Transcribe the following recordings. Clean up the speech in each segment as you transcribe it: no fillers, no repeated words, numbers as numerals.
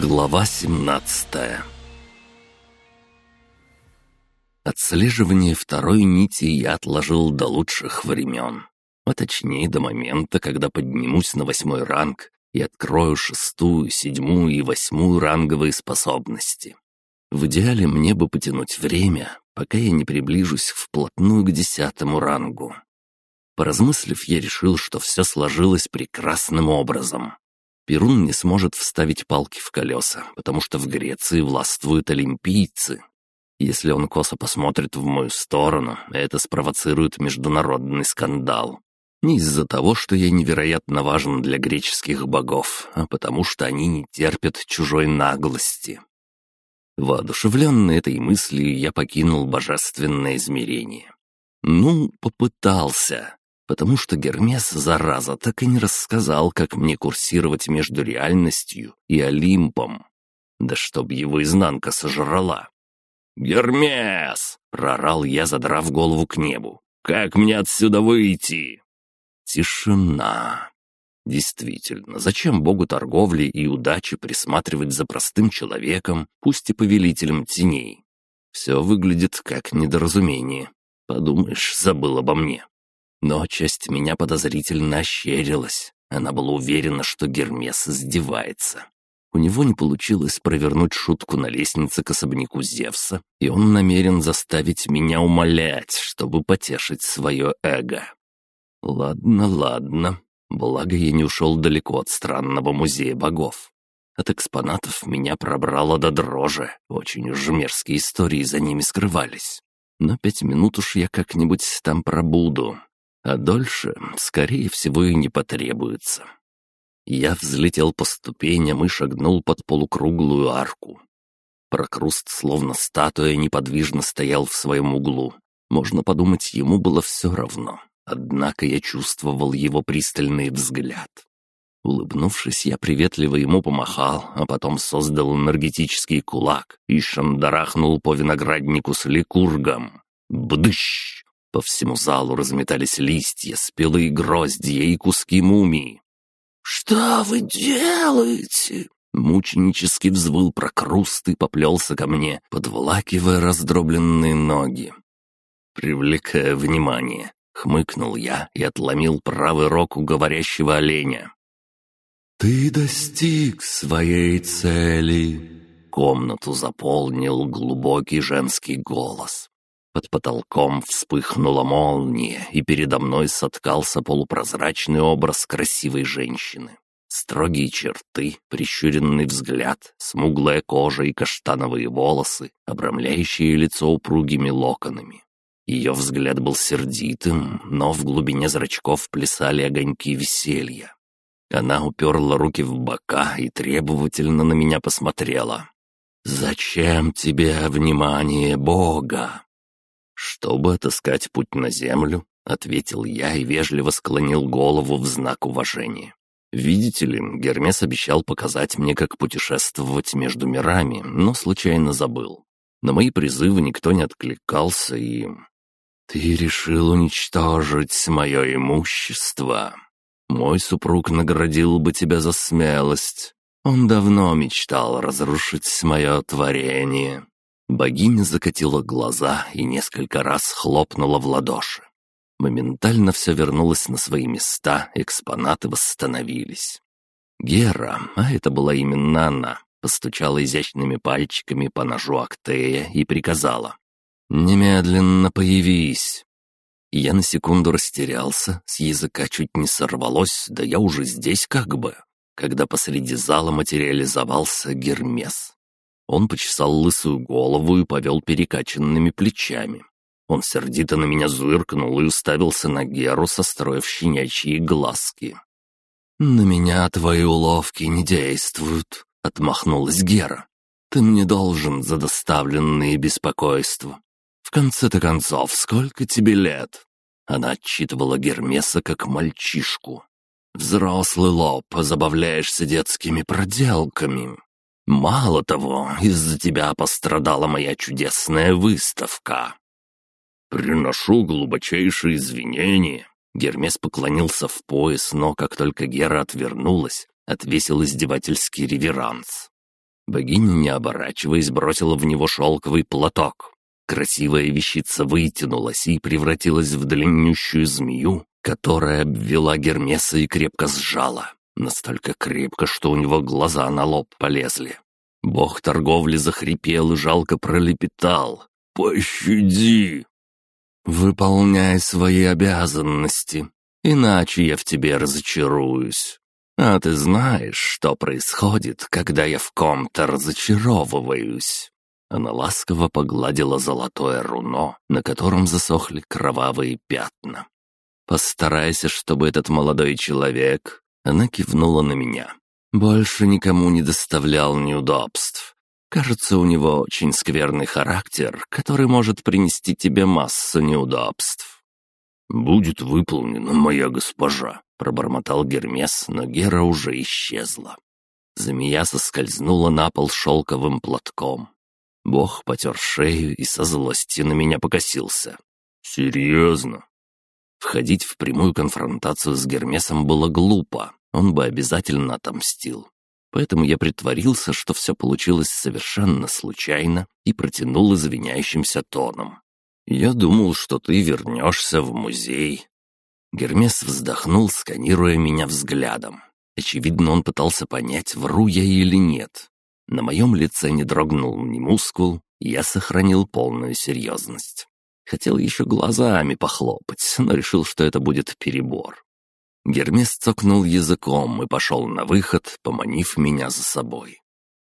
Глава 17. Отслеживание второй нити я отложил до лучших времен, а точнее до момента, когда поднимусь на 8-й ранг и открою 6-ю, 7-ю и 8-ю ранговые способности. В идеале мне бы потянуть время, пока я не приближусь вплотную к 10-му рангу. Поразмыслив, я решил, что все сложилось прекрасным образом. Перун не сможет вставить палки в колеса, потому что в Греции властвуют олимпийцы. Если он косо посмотрит в мою сторону, это спровоцирует международный скандал. Не из-за того, что я невероятно важен для греческих богов, а потому что они не терпят чужой наглости. Воодушевленный этой мыслью, я покинул божественное измерение. Попытался. Потому что Гермес, зараза, так и не рассказал, как мне курсировать между реальностью и Олимпом. Да чтоб его изнанка сожрала. «Гермес!» — прорал я, задрав голову к небу. «Как мне отсюда выйти?» Тишина. Действительно, зачем богу торговли и удачи присматривать за простым человеком, пусть и повелителем теней? Все выглядит как недоразумение. Подумаешь, забыл обо мне. Но часть меня подозрительно ощерилась. Она была уверена, что Гермес издевается. У него не получилось провернуть шутку на лестнице к особняку Зевса, и он намерен заставить меня умолять, чтобы потешить свое эго. Ладно. Благо, я не ушел далеко от странного музея богов. От экспонатов меня пробрало до дрожи. Очень уж мерзкие истории за ними скрывались. Но 5 минут уж я как-нибудь там пробуду. А дольше, скорее всего, и не потребуется. Я взлетел по ступеням и шагнул под полукруглую арку. Прокруст, словно статуя, неподвижно стоял в своем углу. Можно подумать, ему было все равно. Однако я чувствовал его пристальный взгляд. Улыбнувшись, я приветливо ему помахал, а потом создал энергетический кулак и шандарахнул по винограднику с ликургом. Бдыщ! По всему залу разметались листья, спелые гроздья и куски мумии. «Что вы делаете?» Мученически взвыл Прокруст и поплелся ко мне, подволакивая раздробленные ноги. «Привлекая внимание», — хмыкнул я и отломил правый рог у говорящего оленя. «Ты достиг своей цели», — комнату заполнил глубокий женский голос. Под потолком вспыхнула молния, и передо мной соткался полупрозрачный образ красивой женщины. Строгие черты, прищуренный взгляд, смуглая кожа и каштановые волосы, обрамляющие лицо упругими локонами. Ее взгляд был сердитым, но в глубине зрачков плясали огоньки веселья. Она уперла руки в бока и требовательно на меня посмотрела. «Зачем тебе внимание Бога?» «Чтобы отыскать путь на землю», — ответил я и вежливо склонил голову в знак уважения. «Видите ли, Гермес обещал показать мне, как путешествовать между мирами, но случайно забыл. На мои призывы никто не откликался, и... Ты решил уничтожить мое имущество. Мой супруг наградил бы тебя за смелость. Он давно мечтал разрушить мое творение». Богиня закатила глаза и несколько раз хлопнула в ладоши. Моментально все вернулось на свои места, экспонаты восстановились. Гера, а это была именно она, постучала изящными пальчиками по ножу Актея и приказала: «Немедленно появись!» Я на секунду растерялся, с языка чуть не сорвалось, да я уже здесь как бы, когда посреди зала материализовался Гермес. Он почесал лысую голову и повел перекачанными плечами. Он сердито на меня зыркнул и уставился на Геру, состроив щенячьи глазки. «На меня твои уловки не действуют», — отмахнулась Гера. «Ты мне должен за доставленные беспокойства. В конце-то концов, сколько тебе лет?» Она отчитывала Гермеса как мальчишку. «Взрослый лоб, забавляешься детскими проделками. Мало того, из-за тебя пострадала моя чудесная выставка». «Приношу глубочайшие извинения». Гермес поклонился в пояс, но как только Гера отвернулась, отвесил издевательский реверанс. Богиня, не оборачиваясь, бросила в него шелковый платок. Красивая вещица вытянулась и превратилась в длиннющую змею, которая обвела Гермеса и крепко сжала. Настолько крепко, что у него глаза на лоб полезли. Бог торговли захрипел и жалко пролепетал: «Пощади!» «Выполняй свои обязанности, иначе я в тебе разочаруюсь. А ты знаешь, что происходит, когда я в ком-то разочаровываюсь?» Она ласково погладила золотое руно, на котором засохли кровавые пятна. «Постарайся, чтобы этот молодой человек...» Она кивнула на меня. «Больше никому не доставлял неудобств. Кажется, у него очень скверный характер, который может принести тебе массу неудобств». «Будет выполнено, моя госпожа», — пробормотал Гермес, но Гера уже исчезла. Змея соскользнула на пол шелковым платком. Бог потер шею и со злостью на меня покосился. «Серьезно?» Входить в прямую конфронтацию с Гермесом было глупо, он бы обязательно отомстил. Поэтому я притворился, что все получилось совершенно случайно, и протянул извиняющимся тоном. «Я думал, что ты вернешься в музей». Гермес вздохнул, сканируя меня взглядом. Очевидно, он пытался понять, вру я или нет. На моем лице не дрогнул ни мускул, и я сохранил полную серьезность. Хотел еще глазами похлопать, но решил, что это будет перебор. Гермес цокнул языком и пошел на выход, поманив меня за собой.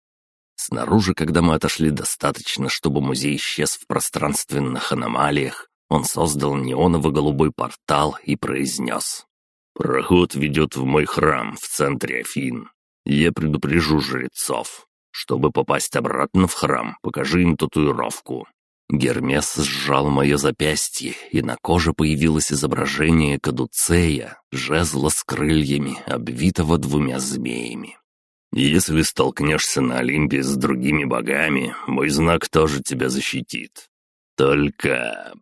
Снаружи, когда мы отошли достаточно, чтобы музей исчез в пространственных аномалиях, он создал неоново-голубой портал и произнес: «Проход ведет в мой храм в центре Афин. Я предупрежу жрецов. Чтобы попасть обратно в храм, покажи им татуировку». Гермес сжал мое запястье, и на коже появилось изображение кадуцея, жезла с крыльями, обвитого 2 змеями. «Если столкнешься на Олимпе с другими богами, мой знак тоже тебя защитит. Только,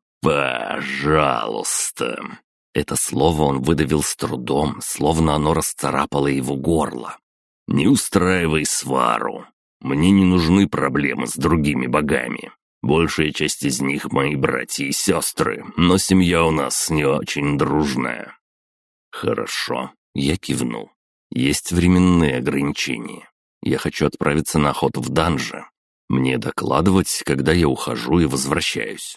пожалуйста». Это слово он выдавил с трудом, словно оно расцарапало его горло. «Не устраивай свару. Мне не нужны проблемы с другими богами. Большая часть из них мои братья и сестры, но семья у нас не очень дружная». «Хорошо», — я кивнул. «Есть временные ограничения. Я хочу отправиться на охоту в данже. Мне докладывать, когда я ухожу и возвращаюсь».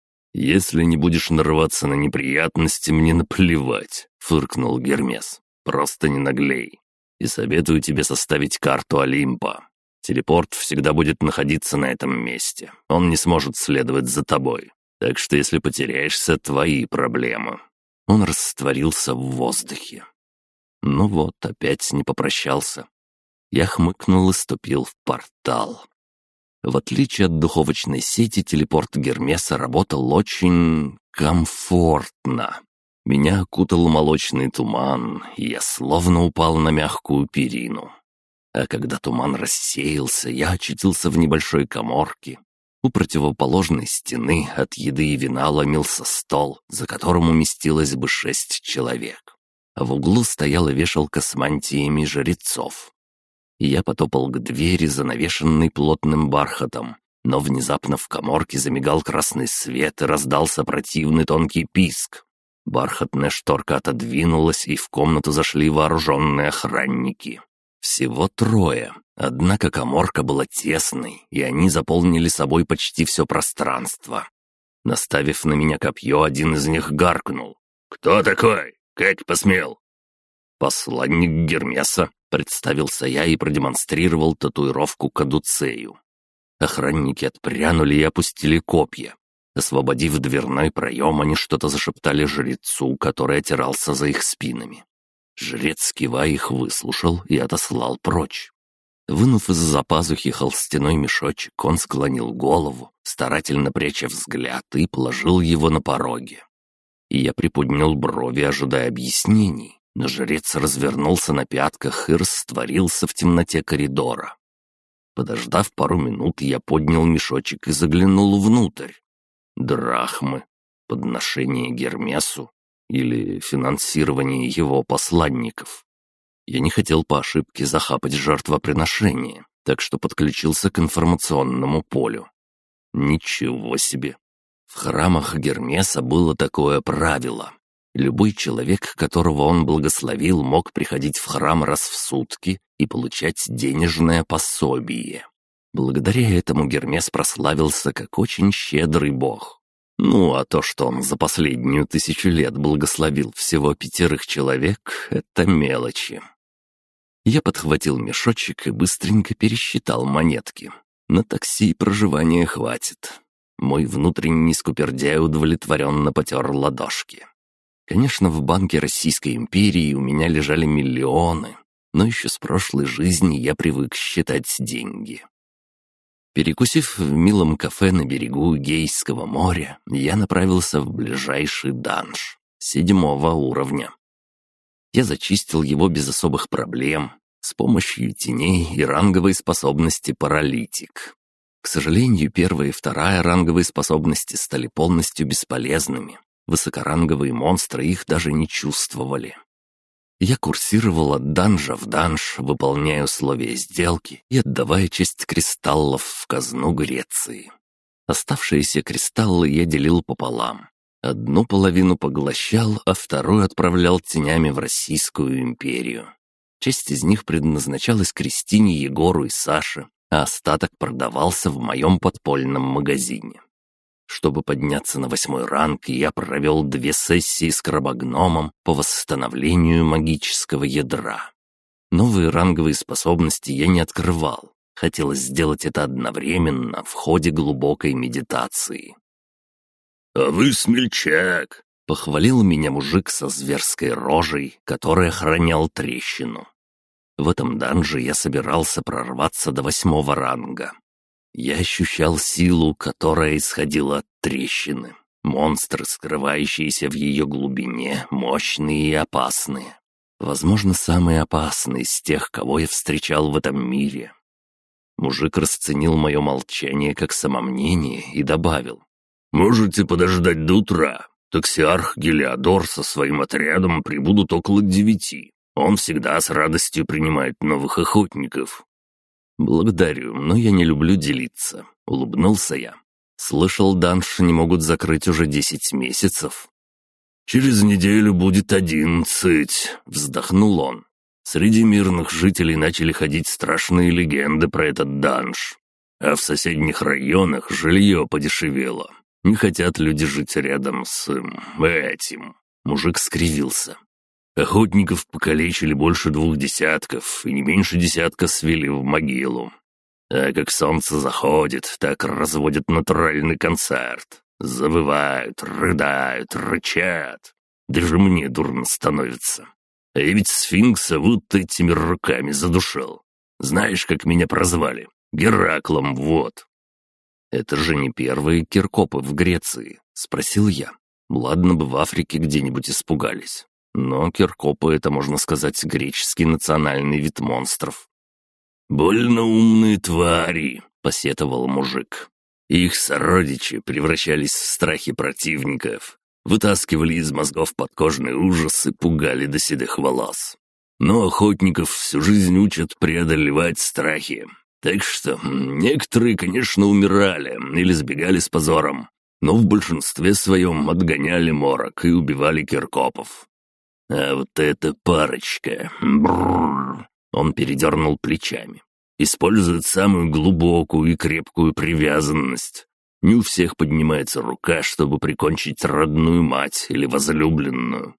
«Если не будешь нарываться на неприятности, мне наплевать», — фыркнул Гермес. «Просто не наглей. И советую тебе составить карту Олимпа. Телепорт всегда будет находиться на этом месте. Он не сможет следовать за тобой. Так что если потеряешься, твои проблемы». Он растворился в воздухе. Ну вот, опять не попрощался. Я хмыкнул и ступил в портал. В отличие от духовочной сети, телепорт Гермеса работал очень комфортно. Меня окутал молочный туман, и я словно упал на мягкую перину. А когда туман рассеялся, я очутился в небольшой каморке. У противоположной стены от еды и вина ломился стол, за которым уместилось бы 6 человек. А в углу стояла вешалка с мантиями жрецов. Я потопал к двери, занавешенной плотным бархатом, но внезапно в каморке замигал красный свет и раздался противный тонкий писк. Бархатная шторка отодвинулась, и в комнату зашли вооруженные охранники. Всего 3, однако каморка была тесной, и они заполнили собой почти все пространство. Наставив на меня копье, один из них гаркнул: «Кто такой? Как посмел?» «Посланник Гермеса», — представился я и продемонстрировал татуировку кадуцею. Охранники отпрянули и опустили копья. Освободив дверной проем, они что-то зашептали жрецу, который отирался за их спинами. Жрец, кивая, их выслушал и отослал прочь. Вынув из-за пазухи холстяной мешочек, он склонил голову, старательно пряча взгляд, и положил его на пороге. И я приподнял брови, ожидая объяснений, но жрец развернулся на пятках и растворился в темноте коридора. Подождав пару минут, я поднял мешочек и заглянул внутрь. Драхмы, подношение Гермесу или финансирование его посланников. Я не хотел по ошибке захапать жертвоприношение, так что подключился к информационному полю. Ничего себе! В храмах Гермеса было такое правило. Любой человек, которого он благословил, мог приходить в храм раз в сутки и получать денежное пособие. Благодаря этому Гермес прославился как очень щедрый бог. Ну, а то, что он за последнюю 1000 лет благословил всего 5 человек, это мелочи. Я подхватил мешочек и быстренько пересчитал монетки. На такси и проживания хватит. Мой внутренний скупердяй удовлетворенно потер ладошки. Конечно, в Банке Российской империи у меня лежали миллионы, но еще с прошлой жизни я привык считать деньги. Перекусив в милом кафе на берегу Эгейского моря, я направился в ближайший данж 7-го уровня. Я зачистил его без особых проблем, с помощью теней и ранговой способности паралитик. К сожалению, 1-я и 2-я ранговые способности стали полностью бесполезными. Высокоранговые монстры их даже не чувствовали. Я курсировал от данжа в данж, выполняя условия сделки и отдавая часть кристаллов в казну Греции. Оставшиеся кристаллы я делил пополам. Одну половину поглощал, а вторую отправлял тенями в Российскую империю. Часть из них предназначалась Кристине, Егору и Саше, а остаток продавался в моем подпольном магазине. Чтобы подняться на 8-й ранг, я провел 2 сессии с крабогномом по восстановлению магического ядра. Новые ранговые способности я не открывал. Хотелось сделать это одновременно в ходе глубокой медитации. «А вы смельчак!» — похвалил меня мужик со зверской рожей, который охранял трещину. В этом данже я собирался прорваться до 8-го ранга. Я ощущал силу, которая исходила от трещины. Монстры, скрывающиеся в ее глубине, мощные и опасные. Возможно, самые опасные из тех, кого я встречал в этом мире. Мужик расценил мое молчание как самомнение и добавил: «Можете подождать до утра. Токсиарх Гелиодор со своим отрядом прибудут около 9. Он всегда с радостью принимает новых охотников». «Благодарю, но я не люблю делиться», — улыбнулся я. «Слышал, данж не могут закрыть уже 10 месяцев». «Через неделю будет 11», — вздохнул он. «Среди мирных жителей начали ходить страшные легенды про этот данж. А в соседних районах жилье подешевело. Не хотят люди жить рядом с этим». Мужик скривился. «Охотников покалечили больше 2 десятков, и не меньше 10 свели в могилу. А как солнце заходит, так разводят натуральный концерт. Завывают, рыдают, рычат. Даже мне дурно становится. А я ведь сфинкса вот этими руками задушил. Знаешь, как меня прозвали? Гераклом, вот». «Это же не первые киркопы в Греции?» — спросил я. «Ладно бы в Африке где-нибудь испугались. Но киркопы — это, можно сказать, греческий национальный вид монстров». «Больно умные твари», — посетовал мужик. «Их сородичи превращались в страхи противников, вытаскивали из мозгов подкожный ужас и пугали до седых волос. Но охотников всю жизнь учат преодолевать страхи. Так что некоторые, конечно, умирали или сбегали с позором, но в большинстве своем отгоняли морок и убивали киркопов. А вот эта парочка... Бррр, он передернул плечами. Использует самую глубокую и крепкую привязанность. Не у всех поднимается рука, чтобы прикончить родную мать или возлюбленную».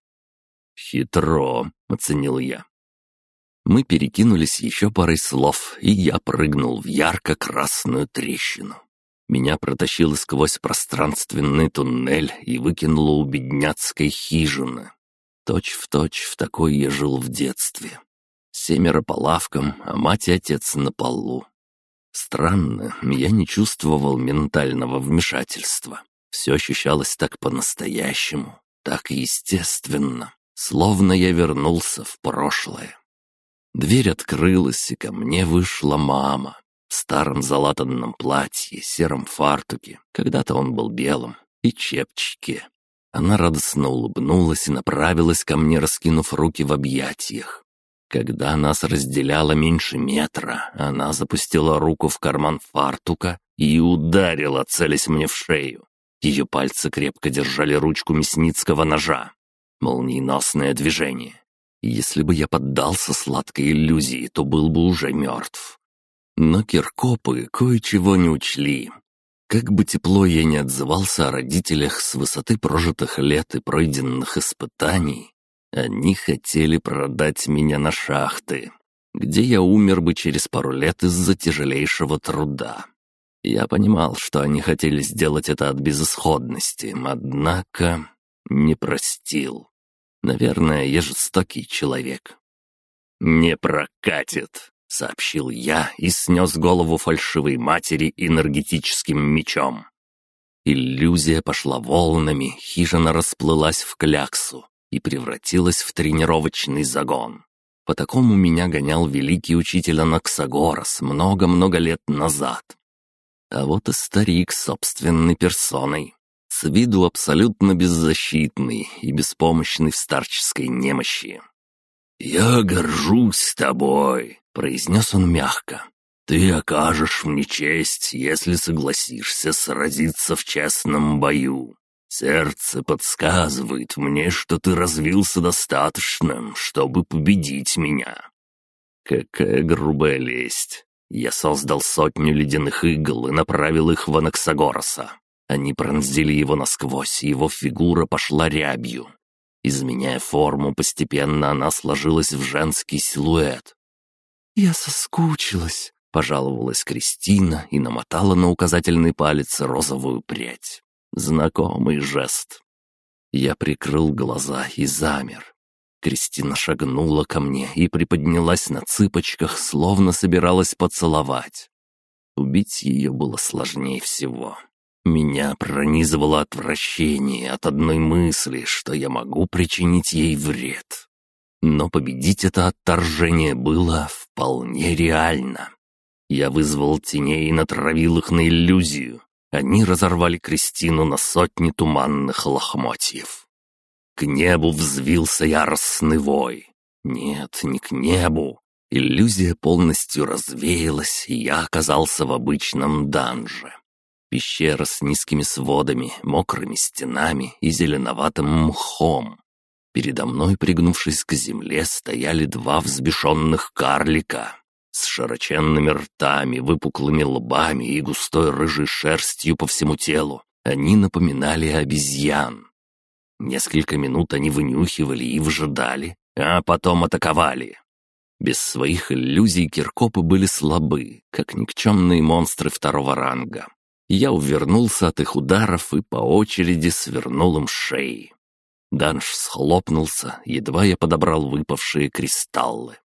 «Хитро», — оценил я. Мы перекинулись еще парой слов, и я прыгнул в ярко-красную трещину. Меня протащило сквозь пространственный туннель и выкинуло у бедняцкой хижины. Точь-в-точь в такой я жил в детстве. 7 по лавкам, а мать и отец на полу. Странно, я не чувствовал ментального вмешательства. Все ощущалось так по-настоящему, так естественно, словно я вернулся в прошлое. Дверь открылась, и ко мне вышла мама. В старом залатанном платье, сером фартуке, когда-то он был белым, и чепчике. Она радостно улыбнулась и направилась ко мне, раскинув руки в объятиях. Когда нас разделяло меньше метра, она запустила руку в карман фартука и ударила, целясь мне в шею. Ее пальцы крепко держали ручку мясницкого ножа. Молниеносное движение. Если бы я поддался сладкой иллюзии, то был бы уже мертв. Но киркопы кое-чего не учли. Как бы тепло я ни отзывался о родителях с высоты прожитых лет и пройденных испытаний, они хотели продать меня на шахты, где я умер бы через пару лет из-за тяжелейшего труда. Я понимал, что они хотели сделать это от безысходности, однако не простил. Наверное, я жестокий человек. «Не прокатит», — сообщил я и снес голову фальшивой матери энергетическим мечом. Иллюзия пошла волнами, хижина расплылась в кляксу и превратилась в тренировочный загон. По такому меня гонял великий учитель Анаксагорас много-много лет назад. А вот и старик собственной персоной, с виду абсолютно беззащитный и беспомощный в старческой немощи. «Я горжусь тобой», — произнес он мягко. «Ты окажешь мне честь, если согласишься сразиться в честном бою. Сердце подсказывает мне, что ты развился достаточно, чтобы победить меня». Какая грубая лесть. Я создал 100 ледяных игл и направил их в Анаксагораса. Они пронзили его насквозь, и его фигура пошла рябью. Изменяя форму, постепенно она сложилась в женский силуэт. «Я соскучилась», — пожаловалась Кристина и намотала на указательный палец розовую прядь. Знакомый жест. Я прикрыл глаза и замер. Кристина шагнула ко мне и приподнялась на цыпочках, словно собиралась поцеловать. Убить ее было сложнее всего. Меня пронизывало отвращение от одной мысли, что я могу причинить ей вред. Но победить это отторжение было вполне реально. Я вызвал теней и натравил их на иллюзию. Они разорвали Кристину на 100 туманных лохмотьев. К небу взвился яростный вой. Нет, не к небу. Иллюзия полностью развеялась, и я оказался в обычном данже. Пещера с низкими сводами, мокрыми стенами и зеленоватым мхом. Передо мной, пригнувшись к земле, стояли 2 взбешенных карлика с широченными ртами, выпуклыми лбами и густой рыжей шерстью по всему телу. Они напоминали обезьян. Несколько минут они вынюхивали и выжидали, а потом атаковали. Без своих иллюзий киркопы были слабы, как никчемные монстры 2-го ранга. Я увернулся от их ударов и по очереди свернул им шеи. Данж схлопнулся, едва я подобрал выпавшие кристаллы.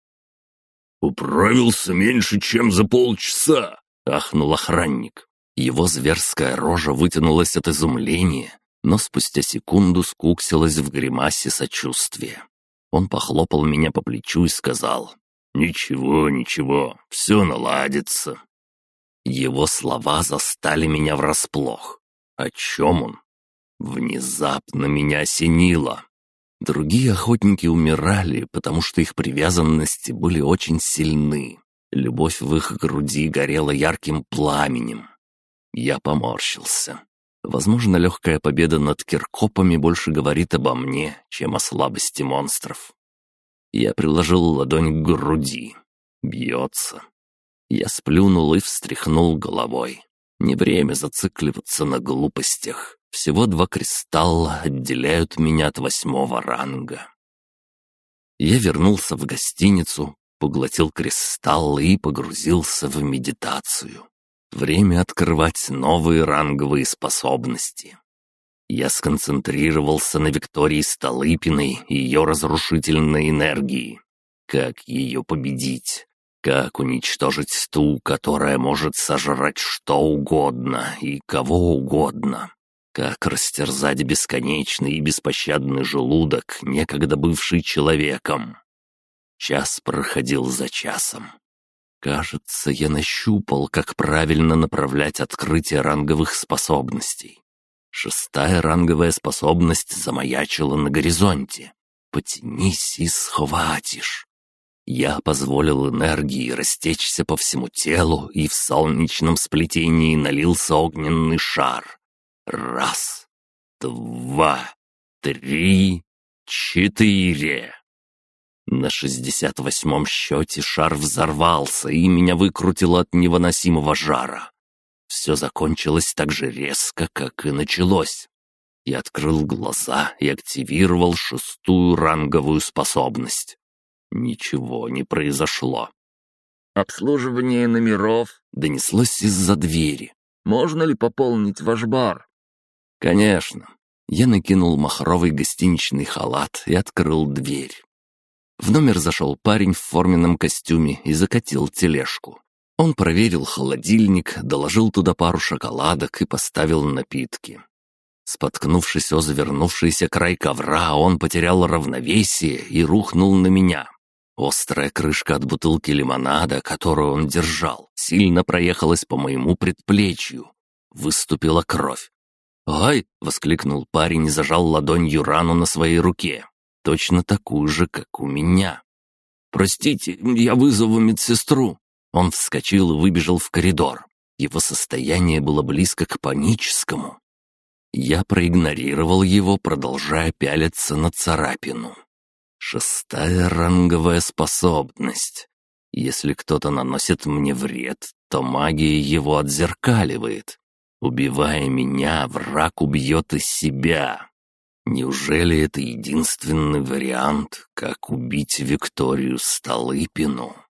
«Управился меньше, чем за полчаса!» — ахнул охранник. Его зверская рожа вытянулась от изумления, но спустя секунду скуксилась в гримасе сочувствия. Он похлопал меня по плечу и сказал: «Ничего, ничего, все наладится». Его слова застали меня врасплох. О чем он? Внезапно меня осенило. Другие охотники умирали, потому что их привязанности были очень сильны. Любовь в их груди горела ярким пламенем. Я поморщился. Возможно, легкая победа над киркопами больше говорит обо мне, чем о слабости монстров. Я приложил ладонь к груди. Бьется. Я сплюнул и встряхнул головой. Не время зацикливаться на глупостях. Всего 2 кристалла отделяют меня от 8-го ранга. Я вернулся в гостиницу, поглотил кристаллы и погрузился в медитацию. Время открывать новые ранговые способности. Я сконцентрировался на Виктории Столыпиной и ее разрушительной энергии. Как ее победить? Как уничтожить ту, которая может сожрать что угодно и кого угодно? Как растерзать бесконечный и беспощадный желудок, некогда бывший человеком? Час проходил за часом. Кажется, я нащупал, как правильно направлять открытие ранговых способностей. 6-я ранговая способность замаячила на горизонте. Потянись и схватишь. Я позволил энергии растечься по всему телу, и в солнечном сплетении налился огненный шар. 1, 2, 3, 4. На 68-м счете шар взорвался, и меня выкрутило от невыносимого жара. Все закончилось так же резко, как и началось. Я открыл глаза и активировал 6-ю ранговую способность. Ничего не произошло. «Обслуживание номеров», — донеслось из-за двери. «Можно ли пополнить ваш бар?» «Конечно». Я накинул махровый гостиничный халат и открыл дверь. В номер зашел парень в форменном костюме и закатил тележку. Он проверил холодильник, доложил туда пару шоколадок и поставил напитки. Споткнувшись о завернувшийся край ковра, он потерял равновесие и рухнул на меня. Острая крышка от бутылки лимонада, которую он держал, сильно проехалась по моему предплечью. Выступила кровь. «Ай!» — воскликнул парень и зажал ладонью рану на своей руке. Точно такую же, как у меня. «Простите, я вызову медсестру». Он вскочил и выбежал в коридор. Его состояние было близко к паническому. Я проигнорировал его, продолжая пялиться на царапину. 6-я ранговая способность. Если кто-то наносит мне вред, то магия его отзеркаливает. Убивая меня, враг убьет и себя. Неужели это единственный вариант, как убить Викторию Столыпину?